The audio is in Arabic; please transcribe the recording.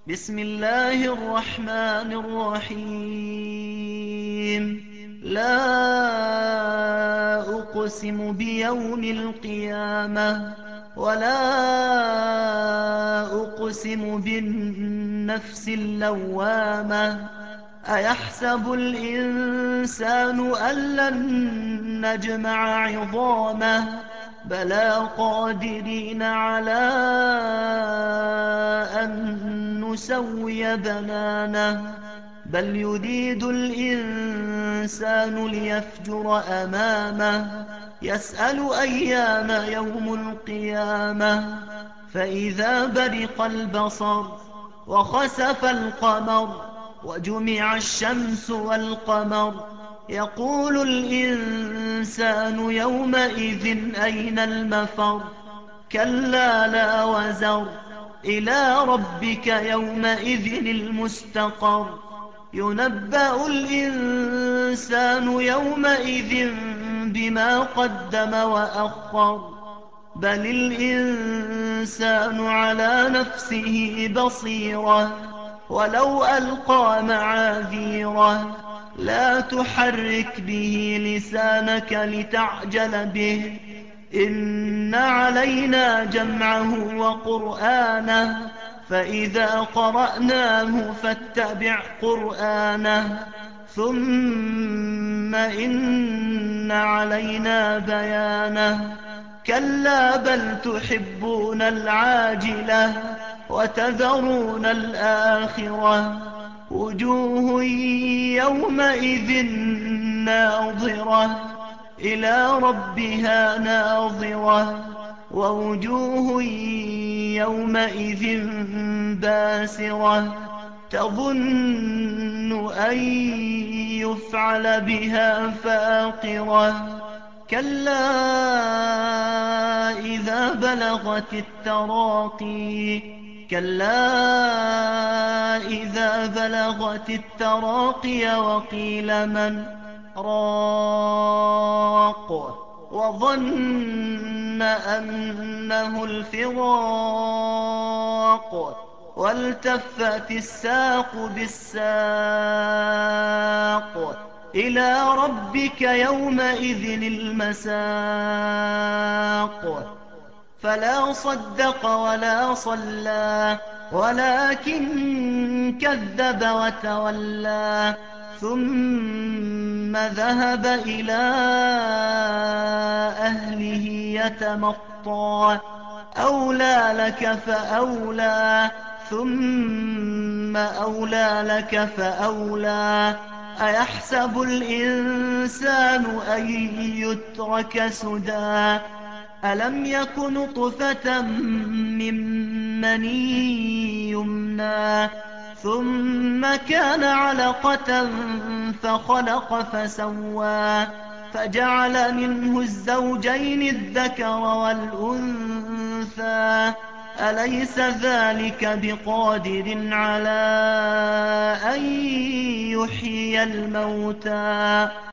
بسم الله الرحمن الرحيم. لا أقسم بيوم القيامة ولا أقسم بالنفس اللوامة. أيحسب الإنسان أن لن نجمع عظامه؟ بلى قادرين على أن نسوي بنانه. بل يريد الإنسان ليفجر أمامه. يسأل أيان يوم القيامة. فإذا برق البصر وخسف القمر وجمع الشمس والقمر يقول الإنسان يومئذ أين المفر؟ كلا لا وزر إلى ربك يومئذ المستقر. ينبأ الإنسان يومئذ بما قدم وأخر. بل الإنسان على نفسه بصيرة ولو ألقى معاذيره. لا تحرك به لسانك لتعجل به. إن علينا جمعه وقرآنه فإذا قرأناه فاتبع قرآنه ثم إن علينا بيانه. كلا بل تحبون العاجلة وتذرون الآخرة. وجوه يومئذ ناظرة إلى ربها ناظرة. ووجوه يومئذ باسرة تظن أن يفعل بها فاقرة. كلا إذا بلغت التراقي وقيل من راق وظن أنه الفراق والتفت الساق بالساق إلى ربك يومئذ المساق. فلا صدق ولا صلى ولكن كذب وتولى ثم ذهب إلى أهله يتمطى. أولى لك فأولى ثم أولى لك فأولى. أيحسب الإنسان أن يترك سدى ألم يك نطفة من مني يمنى ثم كان علقة فخلق فسوى فجعل منه الزوجين الذكر والأنثى. أليس ذلك بقادر على أن يحيي الموتى؟